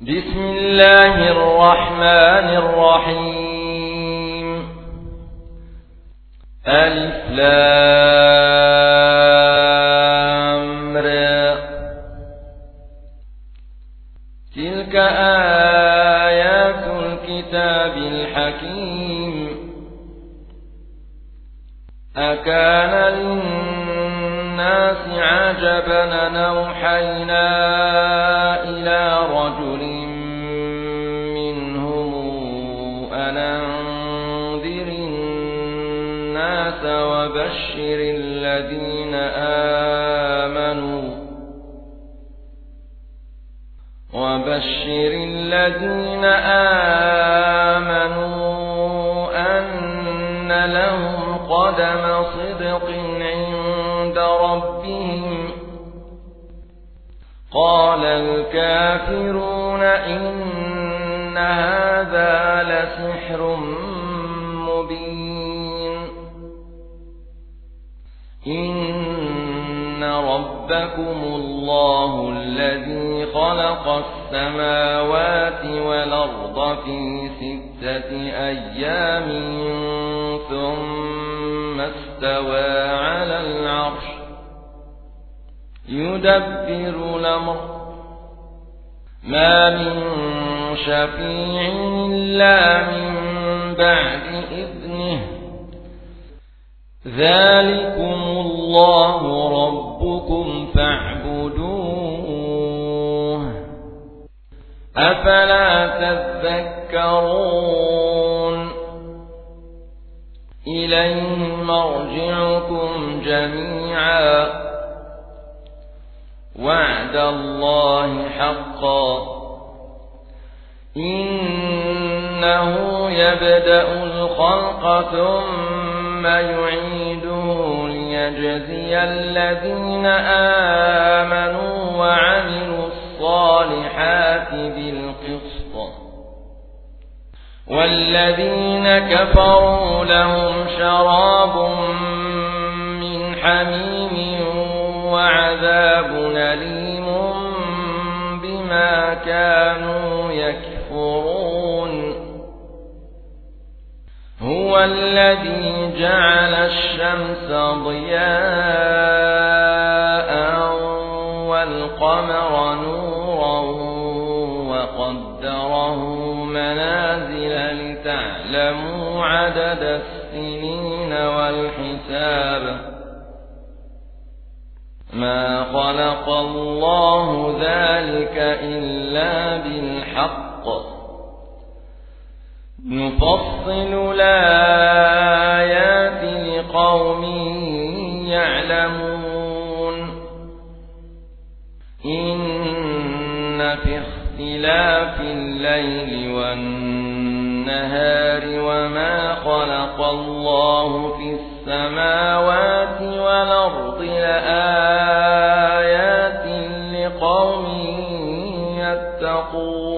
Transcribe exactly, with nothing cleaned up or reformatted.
بسم الله الرحمن الرحيم. ألف لام را. تلك آيات الكتاب الحكيم. أكان للناس عجبا أن أوحينا إلى رجل منهم أن أنذر الناس وبشر الذين آمنوا وبشر الذين آمنوا أن لهم قدم صدق عند ربهم. قال الكافرون إن هذا لسحر مبين. إن ربكم الله الذي خلق السماوات والأرض في ستة أيام ثم استوى على العرش يدبر الأمر ما من شفيع إلا من بعد إذنه. ذلكم الله ربكم فاعبدوه أفلا تذكرون. إليه مرجعكم جميعا وعد الله حقا. إنه يبدأ الخلق ثم يعيده ليجزي الذين آمنوا وعملوا الصالحات بالقسط والذين كفروا لهم شراب من حميم وعذاب أليم بما كانوا يكفرون. هو الذي جعل الشمس ضياء والقمر نورا وقدره منازل لتعلموا عدد السنين والحساب. ما خلق الله ذلك إلا بالحق. نفصل الآيات لقوم يعلمون. إن في اختلاف الليل والنهار وما خلق الله في السماوات والأرض لآيات لقوم يتقون.